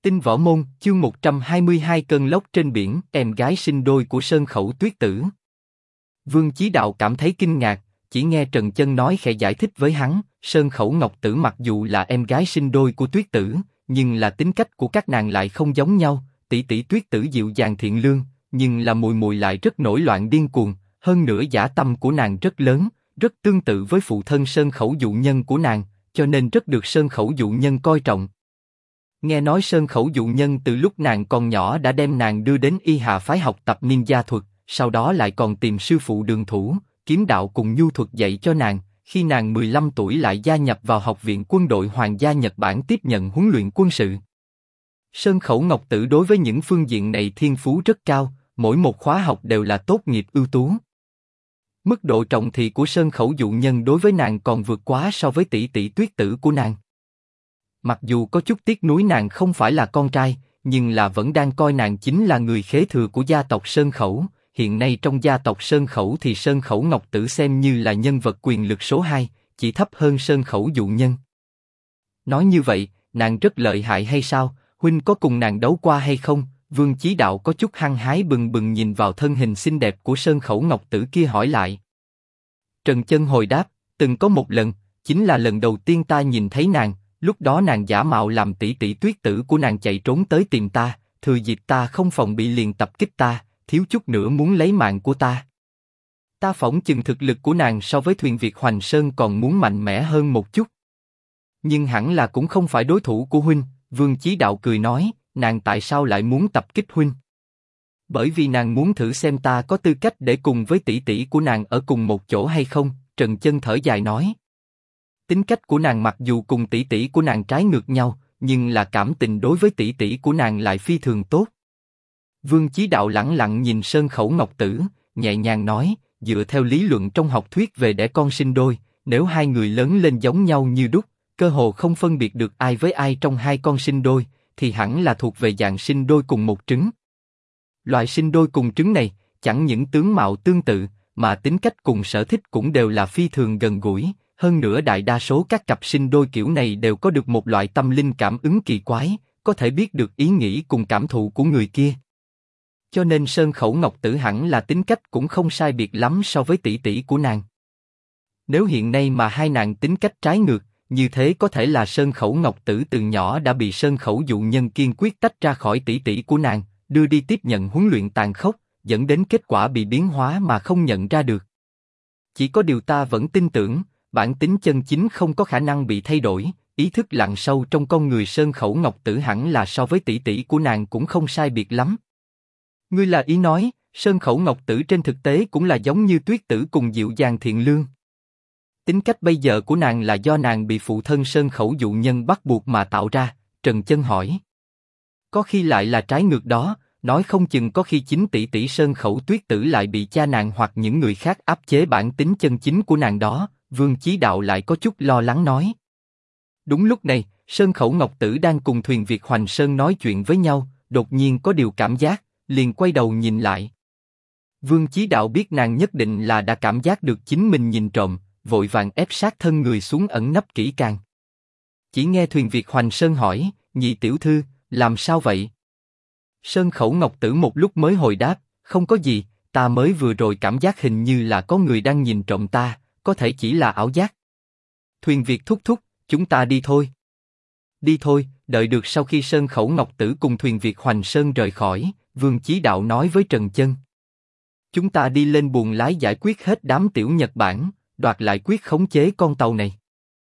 Tinh Võ Môn, chương 122 cơn lốc trên biển, em gái sinh đôi của Sơn Khẩu Tuyết Tử. Vương Chí Đạo cảm thấy kinh ngạc, chỉ nghe Trần Chân nói khẽ giải thích với hắn, Sơn Khẩu Ngọc Tử mặc dù là em gái sinh đôi của Tuyết Tử, nhưng là tính cách của các nàng lại không giống nhau, tỷ tỷ Tuyết Tử dịu dàng thiện lương, nhưng là mùi mùi lại rất nổi loạn điên cuồng, hơn nữa dã tâm của nàng rất lớn, rất tương tự với phụ thân Sơn Khẩu Dụ Nhân của nàng, cho nên rất được Sơn Khẩu Dụ Nhân coi trọng. Nghe nói Sơn Khẩu Dụ Nhân từ lúc nàng còn nhỏ đã đem nàng đưa đến Y Hà phái học tập ninja thuật, sau đó lại còn tìm sư phụ Đường Thủ, kiếm đạo cùng nhu thuật dạy cho nàng. Khi nàng 15 tuổi lại gia nhập vào học viện quân đội Hoàng gia Nhật Bản tiếp nhận huấn luyện quân sự. Sơn Khẩu Ngọc Tử đối với những phương diện này thiên phú rất cao, mỗi một khóa học đều là tốt nghiệp ưu tú. Mức độ trọng thị của Sơn Khẩu Dụ Nhân đối với nàng còn vượt quá so với tỷ tỷ Tuyết Tử của nàng. Mặc dù có chút tiếc nuối nàng không phải là con trai, nhưng là vẫn đang coi nàng chính là người kế thừa của gia tộc Sơn Khẩu. Hiện nay trong gia tộc Sơn Khẩu thì Sơn Khẩu Ngọc Tử xem như là nhân vật quyền lực số 2, chỉ thấp hơn Sơn Khẩu Dụ Nhân. Nói như vậy, nàng rất lợi hại hay sao? Huynh có cùng nàng đấu qua hay không? Vương Chí Đạo có chút hăng hái bừng bừng nhìn vào thân hình xinh đẹp của Sơn Khẩu Ngọc Tử kia hỏi lại. Trần Chân hồi đáp, từng có một lần, chính là lần đầu tiên ta nhìn thấy nàng. Lúc đó nàng giả mạo làm tỷ tỷ Tuyết Tử của nàng chạy trốn tới tìm ta, thừa dịp ta không phòng bị liền tập kích ta, thiếu chút nữa muốn lấy mạng của ta. Ta phỏng chừng thực lực của nàng so với Thuyền Việt Hoành Sơn còn muốn mạnh mẽ hơn một chút. Nhưng hẳn là cũng không phải đối thủ của huynh. Vương Chí Đạo cười nói, nàng tại sao lại muốn tập kích huynh? Bởi vì nàng muốn thử xem ta có tư cách để cùng với tỷ tỷ của nàng ở cùng một chỗ hay không. Trần Chân thở dài nói. Tính cách của nàng mặc dù cùng tỷ tỷ của nàng trái ngược nhau, nhưng là cảm tình đối với tỷ tỷ của nàng lại phi thường tốt. Vương Chí Đạo lẳng lặng nhìn Sơn Khẩu Ngọc Tử, nhẹ nhàng nói, dựa theo lý luận trong học thuyết về đẻ con sinh đôi, nếu hai người lớn lên giống nhau như đúc, cơ hồ không phân biệt được ai với ai trong hai con sinh đôi, thì hẳn là thuộc về dạng sinh đôi cùng một trứng. Loại sinh đôi cùng trứng này, chẳng những tướng mạo tương tự, mà tính cách cùng sở thích cũng đều là phi thường gần gũi. Hơn nữa đại đa số các cặp sinh đôi kiểu này đều có được một loại tâm linh cảm ứng kỳ quái, có thể biết được ý nghĩ cùng cảm thụ của người kia. Cho nên Sơn Khẩu Ngọc Tử hẳn là tính cách cũng không sai biệt lắm so với tỷ tỷ của nàng. Nếu hiện nay mà hai nàng tính cách trái ngược, như thế có thể là Sơn Khẩu Ngọc Tử từ nhỏ đã bị Sơn Khẩu Dụ Nhân kiên quyết tách ra khỏi tỷ tỷ của nàng, đưa đi tiếp nhận huấn luyện tàn khốc, dẫn đến kết quả bị biến hóa mà không nhận ra được. Chỉ có điều ta vẫn tin tưởng, bản tính chân chính không có khả năng bị thay đổi, ý thức lặn sâu trong con người Sơn Khẩu Ngọc Tử hẳn là so với tỷ tỷ của nàng cũng không sai biệt lắm. Ngươi là ý nói, Sơn Khẩu Ngọc Tử trên thực tế cũng là giống như Tuyết Tử cùng dịu dàng thiện lương. Tính cách bây giờ của nàng là do nàng bị phụ thân Sơn Khẩu Dụ Nhân bắt buộc mà tạo ra, Trần Chân hỏi. Có khi lại là trái ngược đó, nói không chừng có khi chính tỷ tỷ Sơn Khẩu Tuyết Tử lại bị cha nàng hoặc những người khác áp chế bản tính chân chính của nàng đó. Vương Chí Đạo lại có chút lo lắng nói. Đúng lúc này, Sơn Khẩu Ngọc Tử đang cùng Thuyền Việt Hoành Sơn nói chuyện với nhau, đột nhiên có điều cảm giác, liền quay đầu nhìn lại. Vương Chí Đạo biết nàng nhất định là đã cảm giác được chính mình nhìn trộm, vội vàng ép sát thân người xuống ẩn nấp kỹ càng. Chỉ nghe Thuyền Việt Hoành Sơn hỏi, nhị tiểu thư, làm sao vậy? Sơn Khẩu Ngọc Tử một lúc mới hồi đáp, không có gì, ta mới vừa rồi cảm giác hình như là có người đang nhìn trộm ta. Có thể chỉ là ảo giác. Thuyền Việt thúc thúc, chúng ta đi thôi. Đi thôi, đợi được sau khi Sơn Khẩu Ngọc Tử cùng Thuyền Việt Hoành Sơn rời khỏi, Vương Chí Đạo nói với Trần Chân. Chúng ta đi lên buồng lái giải quyết hết đám tiểu Nhật Bản, đoạt lại quyết khống chế con tàu này.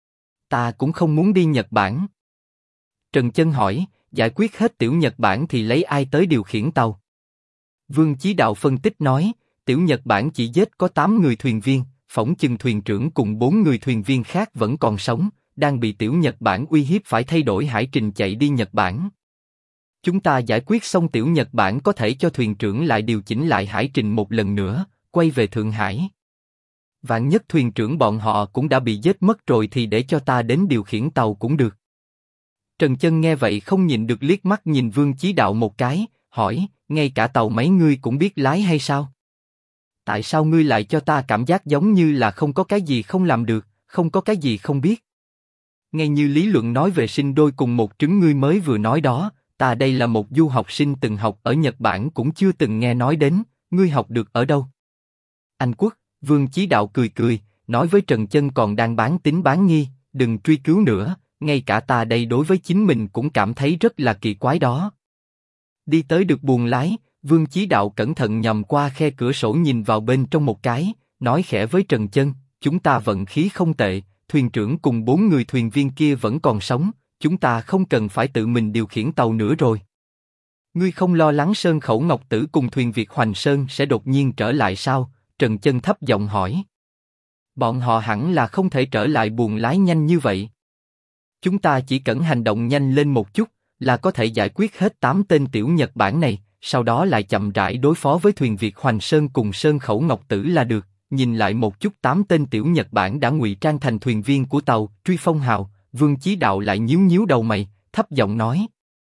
Ta cũng không muốn đi Nhật Bản. Trần Chân hỏi, giải quyết hết tiểu Nhật Bản thì lấy ai tới điều khiển tàu? Vương Chí Đạo phân tích nói, tiểu Nhật Bản chỉ giết có 8 người thuyền viên. Phỏng chừng thuyền trưởng cùng 4 người thuyền viên khác vẫn còn sống, đang bị tiểu Nhật Bản uy hiếp phải thay đổi hải trình chạy đi Nhật Bản. Chúng ta giải quyết xong tiểu Nhật Bản có thể cho thuyền trưởng lại điều chỉnh lại hải trình một lần nữa, quay về Thượng Hải. Vạn nhất thuyền trưởng bọn họ cũng đã bị giết mất rồi thì để cho ta đến điều khiển tàu cũng được. Trần Chân nghe vậy không nhịn được liếc mắt nhìn Vương Chí Đạo một cái, hỏi, ngay cả tàu máy ngươi cũng biết lái hay sao? Tại sao ngươi lại cho ta cảm giác giống như là không có cái gì không làm được, không có cái gì không biết? Ngay như lý luận nói về sinh đôi cùng một trứng ngươi mới vừa nói đó, ta đây là một du học sinh từng học ở Nhật Bản cũng chưa từng nghe nói đến, ngươi học được ở đâu? Anh Quốc, Vương Chí Đạo cười cười, nói với Trần Chân còn đang bán tín bán nghi, đừng truy cứu nữa, ngay cả ta đây đối với chính mình cũng cảm thấy rất là kỳ quái đó. Đi tới được buồng lái, Vương Chí Đạo cẩn thận nhòm qua khe cửa sổ nhìn vào bên trong một cái, nói khẽ với Trần Chân, chúng ta vận khí không tệ, thuyền trưởng cùng 4 người thuyền viên kia vẫn còn sống, chúng ta không cần phải tự mình điều khiển tàu nữa rồi. Ngươi không lo lắng Sơn Khẩu Ngọc Tử cùng thuyền Việt Hoành Sơn sẽ đột nhiên trở lại sao? Trần Chân thấp giọng hỏi. Bọn họ hẳn là không thể trở lại buồng lái nhanh như vậy. Chúng ta chỉ cần hành động nhanh lên một chút, là có thể giải quyết hết 8 tên tiểu Nhật Bản này, sau đó lại chậm rãi đối phó với thuyền Việt Hoành Sơn cùng Sơn Khẩu Ngọc Tử là được. Nhìn lại một chút 8 tên tiểu Nhật Bản đã ngụy trang thành thuyền viên của tàu Truy Phong Hào, Vương Chí Đạo lại nhíu nhíu đầu mày, thấp giọng nói: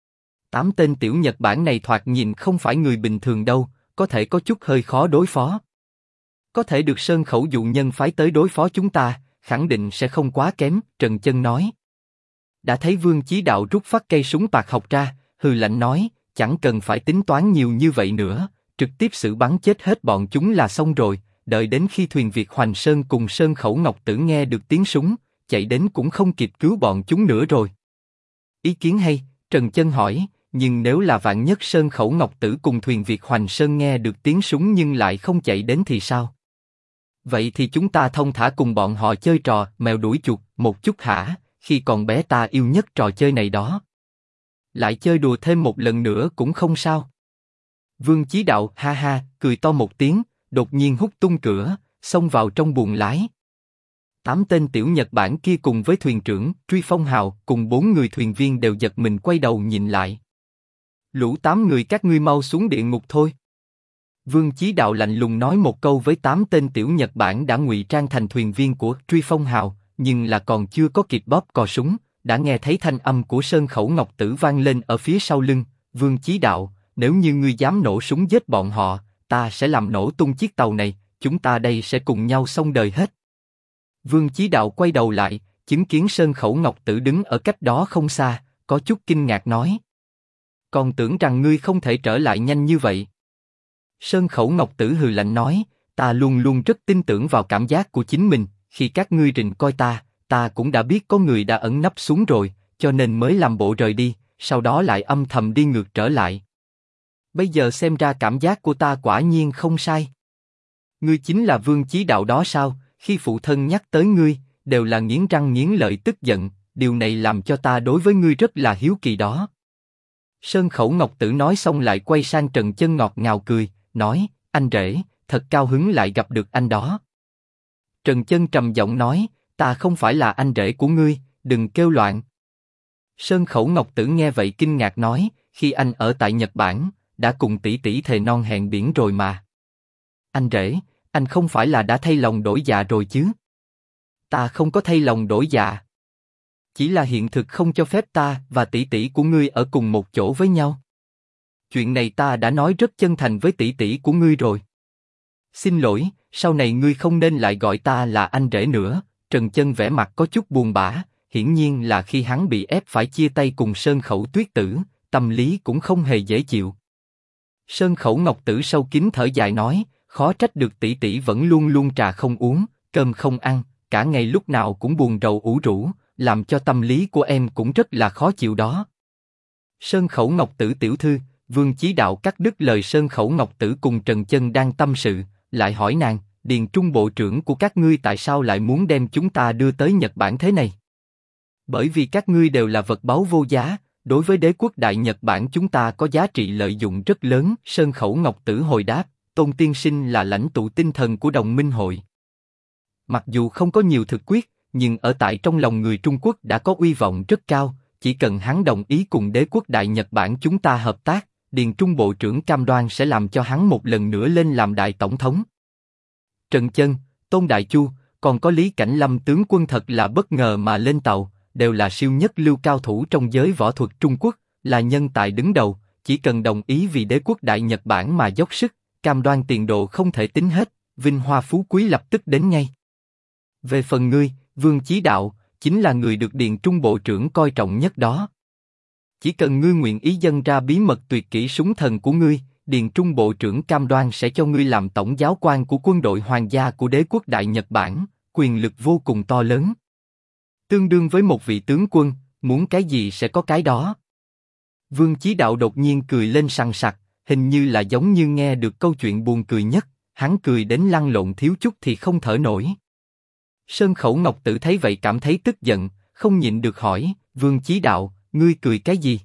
8 tên tiểu Nhật Bản này thoạt nhìn không phải người bình thường đâu, có thể có chút hơi khó đối phó. Có thể được Sơn Khẩu dụ nhân phái tới đối phó chúng ta, khẳng định sẽ không quá kém. Trần Chân nói. Đã thấy Vương Chí Đạo rút phát cây súng bạc học ra, hừ lạnh nói, chẳng cần phải tính toán nhiều như vậy nữa, trực tiếp xử bắn chết hết bọn chúng là xong rồi. Đợi đến khi thuyền Việt Hoành Sơn cùng Sơn Khẩu Ngọc Tử nghe được tiếng súng, chạy đến cũng không kịp cứu bọn chúng nữa rồi. Ý kiến hay, Trần Chân hỏi, nhưng nếu là vạn nhất Sơn Khẩu Ngọc Tử cùng thuyền Việt Hoành Sơn nghe được tiếng súng nhưng lại không chạy đến thì sao? Vậy thì chúng ta thông thả cùng bọn họ chơi trò mèo đuổi chuột một chút hả? Khi còn bé ta yêu nhất trò chơi này đó. Lại chơi đùa thêm một lần nữa cũng không sao. Vương Chí Đạo ha ha cười to một tiếng, đột nhiên hút tung cửa, xông vào trong buồng lái. 8 tên tiểu Nhật Bản kia cùng với thuyền trưởng Truy Phong Hào cùng 4 người thuyền viên đều giật mình quay đầu nhìn lại. Lũ 8 người các ngươi mau xuống địa ngục thôi. Vương Chí Đạo lạnh lùng nói một câu với 8 tên tiểu Nhật Bản đã ngụy trang thành thuyền viên của Truy Phong Hào, nhưng là còn chưa có kịp bóp cò súng, đã nghe thấy thanh âm của Sơn Khẩu Ngọc Tử vang lên ở phía sau lưng. Vương Chí Đạo, nếu như ngươi dám nổ súng giết bọn họ, ta sẽ làm nổ tung chiếc tàu này, chúng ta đây sẽ cùng nhau xong đời hết. Vương Chí Đạo quay đầu lại, chứng kiến Sơn Khẩu Ngọc Tử đứng ở cách đó không xa, có chút kinh ngạc nói: còn tưởng rằng ngươi không thể trở lại nhanh như vậy. Sơn Khẩu Ngọc Tử hừ lạnh nói: ta luôn luôn rất tin tưởng vào cảm giác của chính mình, khi các ngươi rình coi ta cũng đã biết có người đã ẩn nấp xuống rồi, cho nên mới làm bộ rời đi, sau đó lại âm thầm đi ngược trở lại. Bây giờ xem ra cảm giác của ta quả nhiên không sai. Ngươi chính là Vương Chí Đạo đó sao? Khi phụ thân nhắc tới ngươi, đều là nghiến răng nghiến lợi tức giận, điều này làm cho ta đối với ngươi rất là hiếu kỳ đó. Sơn Khẩu Ngọc Tử nói xong lại quay sang Trần Chân ngọt ngào cười, nói: anh rể, thật cao hứng lại gặp được anh đó. Trần Chân trầm giọng nói: ta không phải là anh rể của ngươi, đừng kêu loạn. Sơn Khẩu Ngọc Tử nghe vậy kinh ngạc nói: khi anh ở tại Nhật Bản, đã cùng tỷ tỷ thề non hẹn biển rồi mà. Anh rể, anh không phải là đã thay lòng đổi dạ rồi chứ? Ta không có thay lòng đổi dạ. Chỉ là hiện thực không cho phép ta và tỷ tỷ của ngươi ở cùng một chỗ với nhau. Chuyện này ta đã nói rất chân thành với tỷ tỷ của ngươi rồi. Xin lỗi, sau này ngươi không nên lại gọi ta là anh rể nữa. Trần Chân vẻ mặt có chút buồn bã, hiển nhiên là khi hắn bị ép phải chia tay cùng Sơn Khẩu Tuyết Tử, tâm lý cũng không hề dễ chịu. Sơn Khẩu Ngọc Tử sâu kín thở dài nói: khó trách được tỷ tỷ vẫn luôn luôn trà không uống, cơm không ăn, cả ngày lúc nào cũng buồn rầu ủ rũ, làm cho tâm lý của em cũng rất là khó chịu đó. Sơn Khẩu Ngọc Tử tiểu thư, Vương Chí Đạo cắt đứt lời Sơn Khẩu Ngọc Tử cùng Trần Chân đang tâm sự, lại hỏi nàng: Điền Trung bộ trưởng của các ngươi tại sao lại muốn đem chúng ta đưa tới Nhật Bản thế này? Bởi vì các ngươi đều là vật báu vô giá, đối với đế quốc Đại Nhật Bản chúng ta có giá trị lợi dụng rất lớn. Sơn Khẩu Ngọc Tử hồi đáp: Tôn tiên sinh là lãnh tụ tinh thần của đồng minh hội. Mặc dù không có nhiều thực quyết, nhưng ở tại trong lòng người Trung Quốc đã có uy vọng rất cao. Chỉ cần hắn đồng ý cùng đế quốc Đại Nhật Bản chúng ta hợp tác, Điền Trung bộ trưởng cam đoan sẽ làm cho hắn một lần nữa lên làm đại tổng thống. Trần Chân, Tôn Đại Chu, còn có Lý Cảnh Lâm tướng quân thật là bất ngờ mà lên tàu, đều là siêu nhất lưu cao thủ trong giới võ thuật Trung Quốc, là nhân tài đứng đầu, chỉ cần đồng ý vì đế quốc Đại Nhật Bản mà dốc sức, cam đoan tiền đồ không thể tính hết, vinh hoa phú quý lập tức đến ngay. Về phần ngươi, Vương Chí Đạo, chính là người được Điền Trung bộ trưởng coi trọng nhất đó. Chỉ cần ngươi nguyện ý dâng ra bí mật tuyệt kỹ súng thần của ngươi, Điền Trung Bộ trưởng cam đoan sẽ cho ngươi làm tổng giáo quan của quân đội hoàng gia của đế quốc Đại Nhật Bản, quyền lực vô cùng to lớn. Tương đương với một vị tướng quân, muốn cái gì sẽ có cái đó. Vương Chí Đạo đột nhiên cười lên sằng sặc, hình như là giống như nghe được câu chuyện buồn cười nhất, hắn cười đến lăn lộn thiếu chút thì không thở nổi. Sơn Khẩu Ngọc Tử thấy vậy cảm thấy tức giận, không nhịn được hỏi, Vương Chí Đạo, ngươi cười cái gì?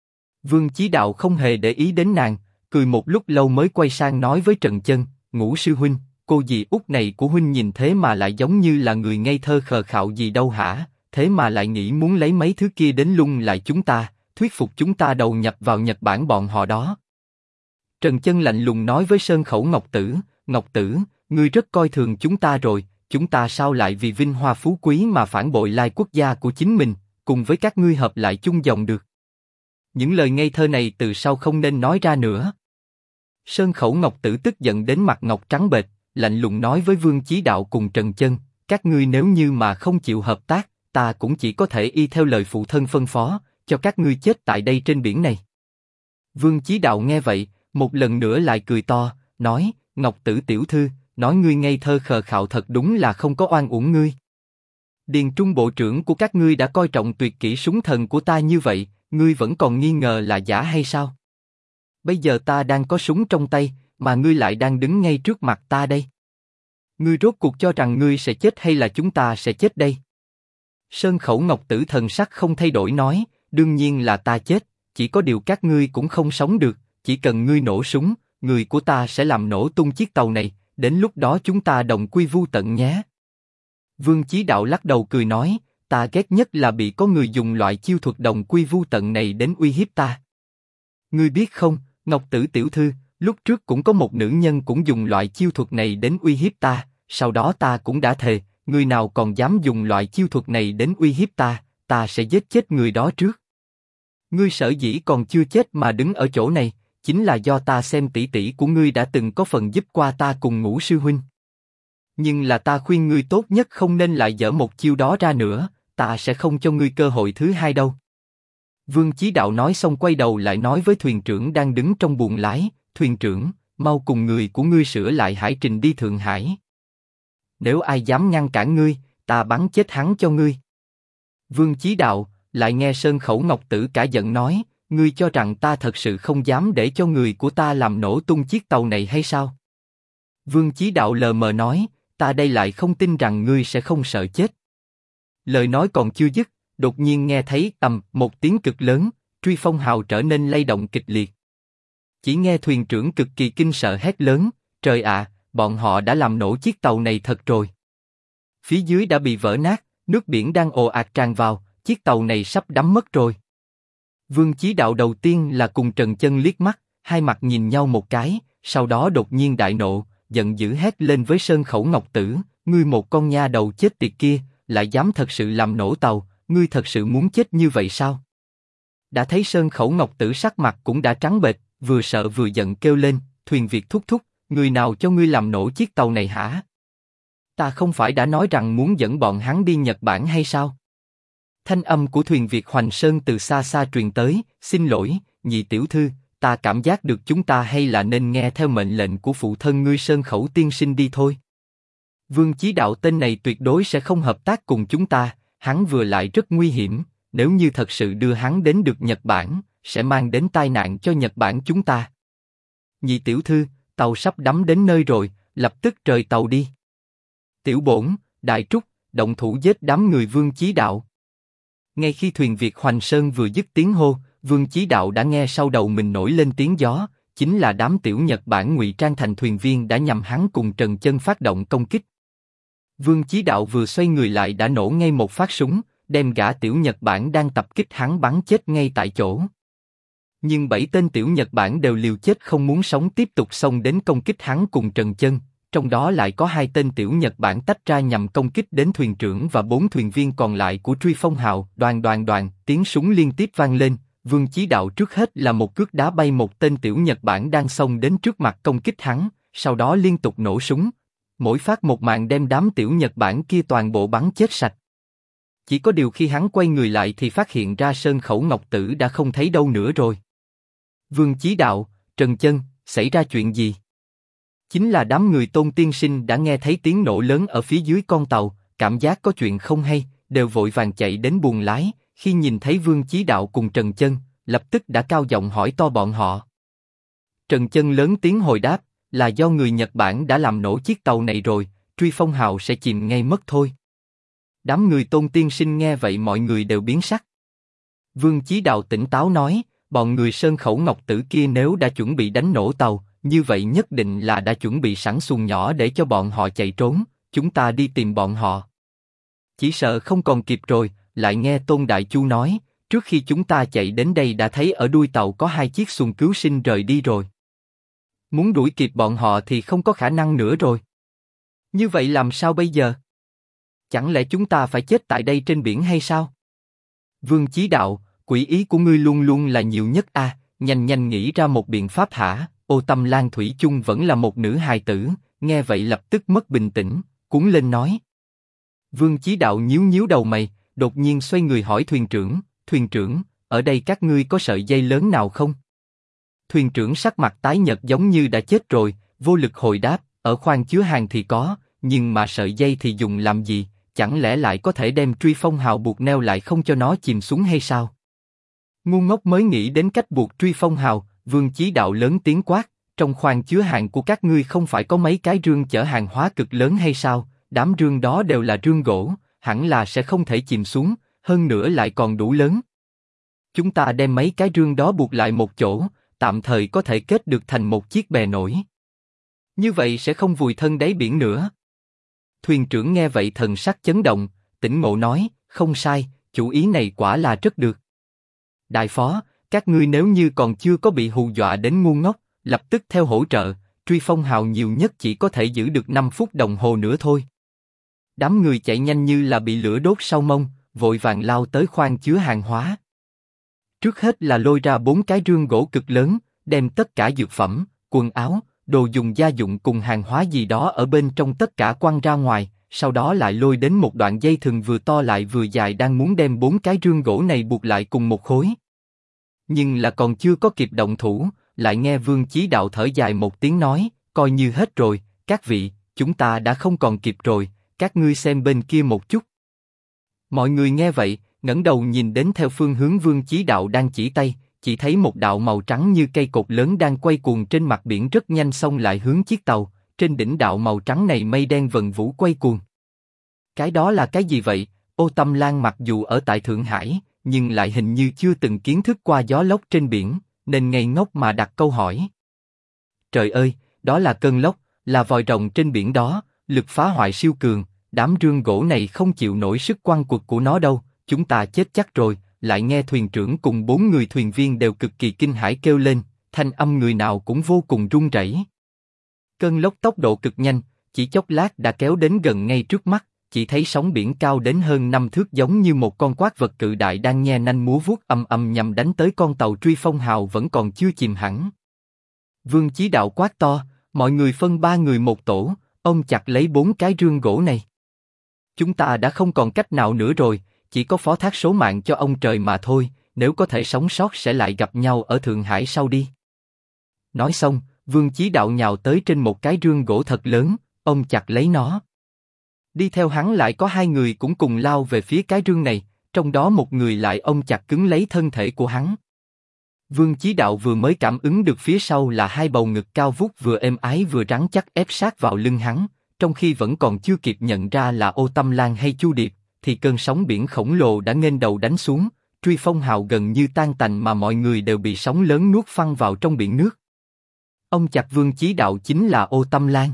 Vương Chí Đạo không hề để ý đến nàng, cười một lúc lâu mới quay sang nói với Trần Chân, Ngũ sư huynh, cô dì út này của huynh nhìn thế mà lại giống như là người ngây thơ khờ khạo gì đâu hả? Thế mà lại nghĩ muốn lấy mấy thứ kia đến lung lại chúng ta, thuyết phục chúng ta đầu nhập vào Nhật Bản bọn họ đó. Trần Chân lạnh lùng nói với Sơn Khẩu Ngọc Tử, ngươi rất coi thường chúng ta rồi, chúng ta sao lại vì vinh hoa phú quý mà phản bội lai quốc gia của chính mình, cùng với các ngươi hợp lại chung dòng được. Những lời ngây thơ này từ sau không nên nói ra nữa. Sơn Khẩu Ngọc Tử tức giận đến mặt ngọc trắng bệch, lạnh lùng nói với Vương Chí Đạo cùng Trần Chân, các ngươi nếu như mà không chịu hợp tác, ta cũng chỉ có thể y theo lời phụ thân phân phó, cho các ngươi chết tại đây trên biển này. Vương Chí Đạo nghe vậy, một lần nữa lại cười to, nói, Ngọc Tử tiểu thư, nói ngươi ngây thơ khờ khạo thật đúng là không có oan uổng ngươi. Điền Trung bộ trưởng của các ngươi đã coi trọng tuyệt kỹ súng thần của ta như vậy, ngươi vẫn còn nghi ngờ là giả hay sao? Bây giờ ta đang có súng trong tay, mà ngươi lại đang đứng ngay trước mặt ta đây. Ngươi rốt cuộc cho rằng ngươi sẽ chết hay là chúng ta sẽ chết đây? Sơn Khẩu Ngọc Tử thần sắc không thay đổi nói, đương nhiên là ta chết, chỉ có điều các ngươi cũng không sống được, chỉ cần ngươi nổ súng, người của ta sẽ làm nổ tung chiếc tàu này, đến lúc đó chúng ta đồng quy vu tận nhé. Vương Chí Đạo lắc đầu cười nói, ta ghét nhất là bị có người dùng loại chiêu thuật đồng quy vu tận này đến uy hiếp ta. Ngươi biết không, Ngọc Tử tiểu thư, lúc trước cũng có một nữ nhân cũng dùng loại chiêu thuật này đến uy hiếp ta, sau đó ta cũng đã thề, người nào còn dám dùng loại chiêu thuật này đến uy hiếp ta, ta sẽ giết chết người đó trước. Ngươi sở dĩ còn chưa chết mà đứng ở chỗ này, chính là do ta xem tỷ tỷ của ngươi đã từng có phần giúp qua ta cùng Ngũ sư huynh. Nhưng là ta khuyên ngươi tốt nhất không nên lại dở một chiêu đó ra nữa, ta sẽ không cho ngươi cơ hội thứ hai đâu. Vương Chí Đạo nói xong quay đầu lại nói với thuyền trưởng đang đứng trong buồng lái, thuyền trưởng, mau cùng người của ngươi sửa lại hải trình đi Thượng Hải. Nếu ai dám ngăn cản ngươi, ta bắn chết hắn cho ngươi. Vương Chí Đạo lại nghe Sơn Khẩu Ngọc Tử cả giận nói, ngươi cho rằng ta thật sự không dám để cho người của ta làm nổ tung chiếc tàu này hay sao? Vương Chí Đạo lờ mờ nói, ta đây lại không tin rằng ngươi sẽ không sợ chết. Lời nói còn chưa dứt, đột nhiên nghe thấy ầm một tiếng cực lớn, truy phong hào trở nên lay động kịch liệt. Chỉ nghe thuyền trưởng cực kỳ kinh sợ hét lớn, trời ạ, bọn họ đã làm nổ chiếc tàu này thật rồi. Phía dưới đã bị vỡ nát, nước biển đang ồ ạt tràn vào, chiếc tàu này sắp đắm mất rồi. Vương Chí Đạo đầu tiên là cùng Trần Chân liếc mắt, hai mặt nhìn nhau một cái, sau đó đột nhiên đại nộ, giận dữ hét lên với Sơn Khẩu Ngọc Tử, ngươi một con nha đầu chết tiệt kia, lại dám thật sự làm nổ tàu, ngươi thật sự muốn chết như vậy sao? Đã thấy Sơn Khẩu Ngọc Tử sắc mặt cũng đã trắng bệch, vừa sợ vừa giận kêu lên, thuyền Việt thúc thúc, người nào cho ngươi làm nổ chiếc tàu này hả? Ta không phải đã nói rằng muốn dẫn bọn hắn đi Nhật Bản hay sao? Thanh âm của thuyền Việt Hoành Sơn từ xa xa truyền tới, xin lỗi, nhị tiểu thư, ta cảm giác được chúng ta hay là nên nghe theo mệnh lệnh của phụ thân ngươi Sơn Khẩu tiên sinh đi thôi. Vương Chí Đạo tên này tuyệt đối sẽ không hợp tác cùng chúng ta, hắn vừa lại rất nguy hiểm, nếu như thật sự đưa hắn đến được Nhật Bản, sẽ mang đến tai nạn cho Nhật Bản chúng ta. Nhị tiểu thư, tàu sắp đắm đến nơi rồi, lập tức rời tàu đi. Tiểu bổn, Đại Trúc, động thủ giết đám người Vương Chí Đạo. Ngay khi thuyền Việt Hoành Sơn vừa dứt tiếng hô, Vương Chí Đạo đã nghe sau đầu mình nổi lên tiếng gió, chính là đám tiểu Nhật Bản ngụy trang thành thuyền viên đã nhằm hắn cùng Trần Chân phát động công kích. Vương Chí Đạo vừa xoay người lại đã nổ ngay một phát súng, đem gã tiểu Nhật Bản đang tập kích hắn bắn chết ngay tại chỗ. Nhưng 7 tên tiểu Nhật Bản đều liều chết không muốn sống tiếp tục xông đến công kích hắn cùng Trần Chân, trong đó lại có 2 tên tiểu Nhật Bản tách ra nhằm công kích đến thuyền trưởng và 4 thuyền viên còn lại của truy phong hào. Đoàn đoàn đoàn, tiếng súng liên tiếp vang lên. Vương Chí Đạo trước hết là một cước đá bay một tên tiểu Nhật Bản đang xông đến trước mặt công kích hắn, sau đó liên tục nổ súng, mỗi phát một mạng đem đám tiểu Nhật Bản kia toàn bộ bắn chết sạch. Chỉ có điều khi hắn quay người lại thì phát hiện ra Sơn Khẩu Ngọc Tử đã không thấy đâu nữa rồi. Vương Chí Đạo, Trần Chân, xảy ra chuyện gì? Chính là đám người Tôn tiên sinh đã nghe thấy tiếng nổ lớn ở phía dưới con tàu, cảm giác có chuyện không hay, đều vội vàng chạy đến buồng lái, khi nhìn thấy Vương Chí Đạo cùng Trần Chân, lập tức đã cao giọng hỏi to bọn họ. Trần Chân lớn tiếng hồi đáp, là do người Nhật Bản đã làm nổ chiếc tàu này rồi, Truy Phong Hào sẽ chìm ngay mất thôi. Đám người Tôn tiên sinh nghe vậy mọi người đều biến sắc. Vương Chí Đạo tỉnh táo nói, bọn người Sơn Khẩu Ngọc Tử kia nếu đã chuẩn bị đánh nổ tàu, như vậy nhất định là đã chuẩn bị sẵn xuồng nhỏ để cho bọn họ chạy trốn, chúng ta đi tìm bọn họ. Chỉ sợ không còn kịp rồi, lại nghe Tôn Đại Chu nói, trước khi chúng ta chạy đến đây đã thấy ở đuôi tàu có 2 chiếc xuồng cứu sinh rời đi rồi. Muốn đuổi kịp bọn họ thì không có khả năng nữa rồi. Như vậy làm sao bây giờ? Chẳng lẽ chúng ta phải chết tại đây trên biển hay sao? Vương Chí Đạo, quỷ ý của ngươi luôn luôn là nhiều nhất a, nhanh nhanh nghĩ ra một biện pháp hả? Ô Tâm Lan thủy chung vẫn là một nữ hài tử, nghe vậy lập tức mất bình tĩnh, cuống lên nói. Vương Chí Đạo nhíu nhíu đầu mày, đột nhiên xoay người hỏi thuyền trưởng, ở đây các ngươi có sợi dây lớn nào không? Thuyền trưởng sắc mặt tái nhợt giống như đã chết rồi, vô lực hồi đáp, ở khoang chứa hàng thì có, nhưng mà sợi dây thì dùng làm gì, chẳng lẽ lại có thể đem Truy Phong Hào buộc neo lại không cho nó chìm xuống hay sao? Ngu ngốc mới nghĩ đến cách buộc Truy Phong Hào, Vương Chí Đạo lớn tiếng quát, trong khoang chứa hàng của các ngươi không phải có mấy cái rương chở hàng hóa cực lớn hay sao? Đám rương đó đều là rương gỗ, hẳn là sẽ không thể chìm xuống, hơn nữa lại còn đủ lớn. Chúng ta đem mấy cái rương đó buộc lại một chỗ, tạm thời có thể kết được thành một chiếc bè nổi. Như vậy sẽ không vùi thân đáy biển nữa. Thuyền trưởng nghe vậy thần sắc chấn động, tỉnh ngộ nói, không sai, chủ ý này quả là rất được. Đại phó, các ngươi nếu như còn chưa có bị hù dọa đến ngu ngốc, lập tức theo hỗ trợ, Truy Phong Hào nhiều nhất chỉ có thể giữ được 5 phút đồng hồ nữa thôi. Đám người chạy nhanh như là bị lửa đốt sau mông, vội vàng lao tới khoang chứa hàng hóa. Trước hết là lôi ra 4 cái rương gỗ cực lớn, đem tất cả dược phẩm, quần áo, đồ dùng gia dụng cùng hàng hóa gì đó ở bên trong tất cả quăng ra ngoài, sau đó lại lôi đến một đoạn dây thừng vừa to lại vừa dài đang muốn đem 4 cái rương gỗ này buộc lại cùng một khối. Nhưng là còn chưa có kịp động thủ, lại nghe Vương Chí Đạo thở dài một tiếng nói, coi như hết rồi, các vị, chúng ta đã không còn kịp rồi, các ngươi xem bên kia một chút. Mọi người nghe vậy, ngẩng đầu nhìn đến theo phương hướng Vương Chí Đạo đang chỉ tay, chỉ thấy một đạo màu trắng như cây cột lớn đang quay cuồng trên mặt biển rất nhanh xông lại hướng chiếc tàu, trên đỉnh đạo màu trắng này mây đen vần vũ quay cuồng. Cái đó là cái gì vậy? Ô Tâm Lan mặc dù ở tại Thượng Hải, nhưng lại hình như chưa từng kiến thức qua gió lốc trên biển, nên ngây ngốc mà đặt câu hỏi. Trời ơi, đó là cơn lốc, là vòi rồng trên biển đó, lực phá hoại siêu cường, đám rương gỗ này không chịu nổi sức quăng quật của nó đâu, chúng ta chết chắc rồi. Lại nghe thuyền trưởng cùng 4 người thuyền viên đều cực kỳ kinh hãi kêu lên, thanh âm người nào cũng vô cùng run rẩy. Cơn lốc tốc độ cực nhanh, chỉ chốc lát đã kéo đến gần ngay trước mắt, chỉ thấy sóng biển cao đến hơn 5 thước giống như một con quái vật cự đại đang nhe nanh múa vuốt ầm ầm nhằm đánh tới con tàu Truy Phong Hào vẫn còn chưa chìm hẳn. Vương Chí Đạo quát to, mọi người phân 3 người một tổ, ông chặt lấy 4 cái rương gỗ này. Chúng ta đã không còn cách nào nữa rồi. Chỉ có phó thác số mạng cho ông trời mà thôi, nếu có thể sống sót sẽ lại gặp nhau ở Thượng Hải sau đi. Nói xong, Vương Chí Đạo nhào tới trên một cái rương gỗ thật lớn, ông chặt lấy nó. Đi theo hắn lại có 2 người cũng cùng lao về phía cái rương này, trong đó một người lại ôm chặt cứng lấy thân thể của hắn. Vương Chí Đạo vừa mới cảm ứng được phía sau là 2 bầu ngực cao vút vừa êm ái vừa rắn chắc ép sát vào lưng hắn, trong khi vẫn còn chưa kịp nhận ra là Ô Tâm Lan hay Chu Điệp, thì cơn sóng biển khổng lồ đã nghênh đầu đánh xuống, Truy Phong Hào gần như tan tành mà mọi người đều bị sóng lớn nuốt phăng vào trong biển nước. Ông chặt Vương Chí Đạo chính là Ô Tâm Lan.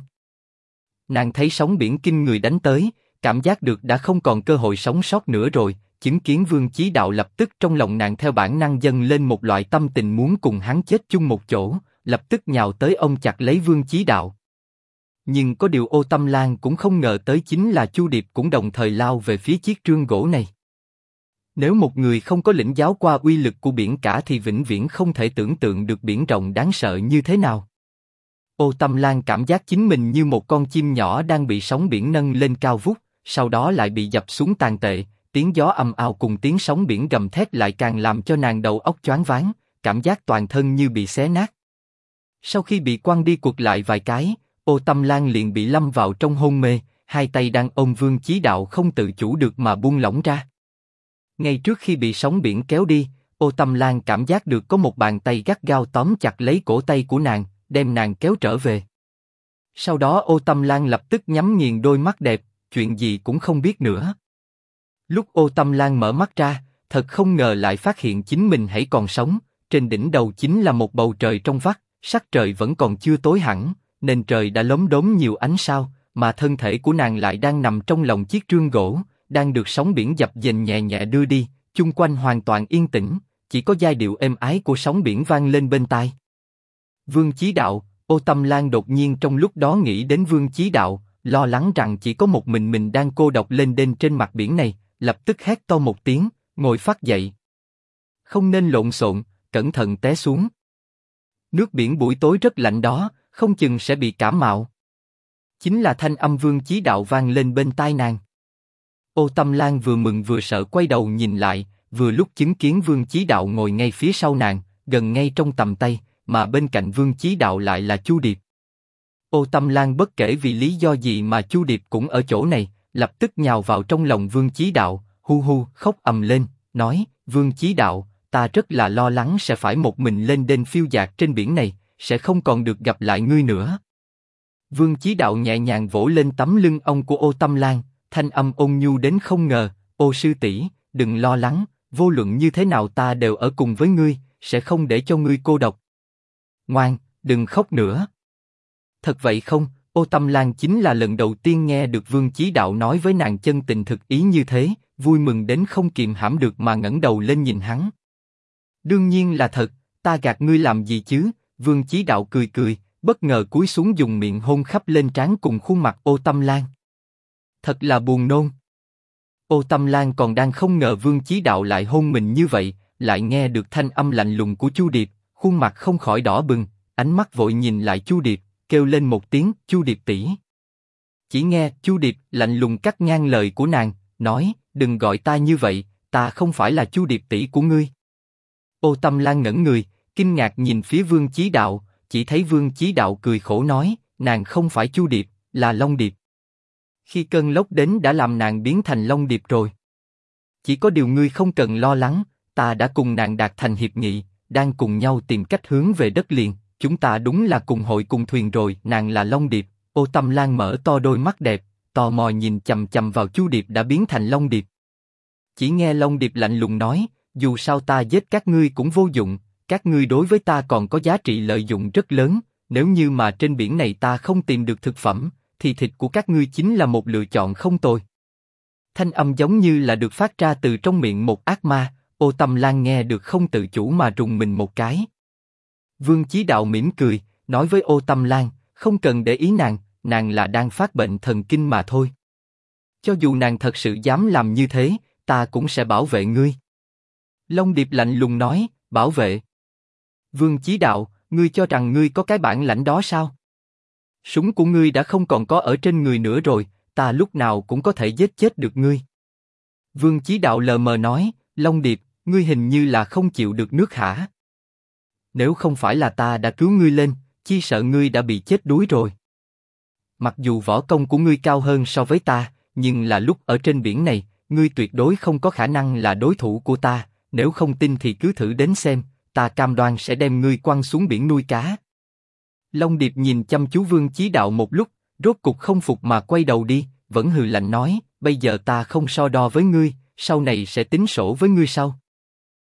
Nàng thấy sóng biển kinh người đánh tới, cảm giác được đã không còn cơ hội sống sót nữa rồi, chứng kiến Vương Chí Đạo lập tức trong lòng nàng theo bản năng dâng lên một loại tâm tình muốn cùng hắn chết chung một chỗ, lập tức nhào tới ôm chặt lấy Vương Chí Đạo. Nhưng có điều Ô Tâm Lan cũng không ngờ tới chính là Chu Điệp cũng đồng thời lao về phía chiếc rương gỗ này. Nếu một người không có lĩnh giáo qua uy lực của biển cả thì vĩnh viễn không thể tưởng tượng được biển rộng đáng sợ như thế nào. Ô Tâm Lan cảm giác chính mình như một con chim nhỏ đang bị sóng biển nâng lên cao vút, sau đó lại bị dập xuống tàn tệ, tiếng gió ầm ào cùng tiếng sóng biển gầm thét lại càng làm cho nàng đầu óc choáng váng, cảm giác toàn thân như bị xé nát. Sau khi bị quăng đi quật lại vài cái, Ô Tâm Lan liền bị lâm vào trong hôn mê, hai tay đang ôm Vương Chí Đạo không tự chủ được mà buông lỏng ra. Ngay trước khi bị sóng biển kéo đi, Ô Tâm Lan cảm giác được có một bàn tay gắt gao tóm chặt lấy cổ tay của nàng, đem nàng kéo trở về. Sau đó Ô Tâm Lan lập tức nhắm nghiền đôi mắt đẹp, chuyện gì cũng không biết nữa. Lúc Ô Tâm Lan mở mắt ra, thật không ngờ lại phát hiện chính mình hãy còn sống, trên đỉnh đầu chính là một bầu trời trong vắt, sắc trời vẫn còn chưa tối hẳn, nên trời đã lốm đốm nhiều ánh sao, mà thân thể của nàng lại đang nằm trong lòng chiếc trương gỗ, đang được sóng biển dập dềnh nhẹ nhẹ đưa đi, chung quanh hoàn toàn yên tĩnh, chỉ có giai điệu êm ái của sóng biển vang lên bên tai. Vương Chí Đạo, Ô Tâm Lan đột nhiên trong lúc đó nghĩ đến Vương Chí Đạo, lo lắng rằng chỉ có một mình đang cô độc lên đên trên mặt biển này, lập tức hét to một tiếng, ngồi phắt dậy. Không nên lộn xộn, cẩn thận té xuống. Nước biển buổi tối rất lạnh đó, không chừng sẽ bị cảm mạo. Chính là thanh âm Vương Chí Đạo vang lên bên tai nàng. Ô Tâm Lan vừa mừng vừa sợ quay đầu nhìn lại, vừa lúc chứng kiến Vương Chí Đạo ngồi ngay phía sau nàng, gần ngay trong tầm tay, mà bên cạnh Vương Chí Đạo lại là Chu Điệp. Ô Tâm Lan bất kể vì lý do gì mà Chu Điệp cũng ở chỗ này, lập tức nhào vào trong lòng Vương Chí Đạo, hu hu khóc ầm lên, nói: Vương Chí Đạo, ta rất là lo lắng sẽ phải một mình lên đên phiêu dạt trên biển này, sẽ không còn được gặp lại ngươi nữa. Vương Chí Đạo nhẹ nhàng vỗ lên tấm lưng ông của Ô Tâm Lan, thanh âm ôn nhu đến không ngờ: Ô sư tỷ, đừng lo lắng, vô luận như thế nào ta đều ở cùng với ngươi, sẽ không để cho ngươi cô độc. Ngoan, đừng khóc nữa. Thật vậy không? Ô Tâm Lan chính là lần đầu tiên nghe được Vương Chí Đạo nói với nàng chân tình thực ý như thế, vui mừng đến không kìm hãm được mà ngẩng đầu lên nhìn hắn. Đương nhiên là thật, ta gạt ngươi làm gì chứ? Vương Chí Đạo cười cười, bất ngờ cúi xuống dùng miệng hôn khắp lên trán cùng khuôn mặt Ô Tâm Lan. Thật là buồn nôn. Ô Tâm Lan còn đang không ngờ Vương Chí Đạo lại hôn mình như vậy, lại nghe được thanh âm lạnh lùng của Chu Điệp, khuôn mặt không khỏi đỏ bừng, ánh mắt vội nhìn lại Chu Điệp, kêu lên một tiếng: Chu Điệp tỷ. Chỉ nghe Chu Điệp lạnh lùng cắt ngang lời của nàng, nói: đừng gọi ta như vậy, ta không phải là Chu Điệp tỷ của ngươi. Ô Tâm Lan ngẩn người, kinh ngạc nhìn phía Vương Chí Đạo, chỉ thấy Vương Chí Đạo cười khổ nói: nàng không phải Chu Điệp, là Long Điệp. Khi cơn lốc đến đã làm nàng biến thành Long Điệp rồi. Chỉ có điều ngươi không cần lo lắng, ta đã cùng nàng đạt thành hiệp nghị, đang cùng nhau tìm cách hướng về đất liền. Chúng ta đúng là cùng hội cùng thuyền rồi. Nàng là Long Điệp. Ô Tâm Lan mở to đôi mắt đẹp, tò mò nhìn chằm chằm vào Chu Điệp đã biến thành Long Điệp. Chỉ nghe Long Điệp lạnh lùng nói: dù sao ta giết các ngươi cũng vô dụng, các ngươi đối với ta còn có giá trị lợi dụng rất lớn. Nếu như mà trên biển này ta không tìm được thực phẩm, thì thịt của các ngươi chính là một lựa chọn không tồi. Thanh âm giống như là được phát ra từ trong miệng một ác ma. Ô Tâm Lan nghe được không tự chủ mà rùng mình một cái. Vương Chí Đạo mỉm cười, nói với Ô Tâm Lan: không cần để ý nàng, nàng là đang phát bệnh thần kinh mà thôi. Cho dù nàng thật sự dám làm như thế, ta cũng sẽ bảo vệ ngươi. Long Điệp lạnh lùng nói: bảo vệ? Vương Chí Đạo, ngươi cho rằng ngươi có cái bản lãnh đó sao? Súng của ngươi đã không còn có ở trên người nữa rồi, ta lúc nào cũng có thể giết chết được ngươi. Vương Chí Đạo lờ mờ nói: Long Điệp, ngươi hình như là không chịu được nước hả? Nếu không phải là ta đã cứu ngươi lên, chi sợ ngươi đã bị chết đuối rồi. Mặc dù võ công của ngươi cao hơn so với ta, nhưng là lúc ở trên biển này, ngươi tuyệt đối không có khả năng là đối thủ của ta. Nếu không tin thì cứ thử đến xem, ta cam đoan sẽ đem ngươi quăng xuống biển nuôi cá. Long Điệp nhìn chăm chú Vương Chí Đạo một lúc, rốt cục không phục mà quay đầu đi, vẫn hừ lạnh nói: bây giờ ta không so đo với ngươi, sau này sẽ tính sổ với ngươi sau.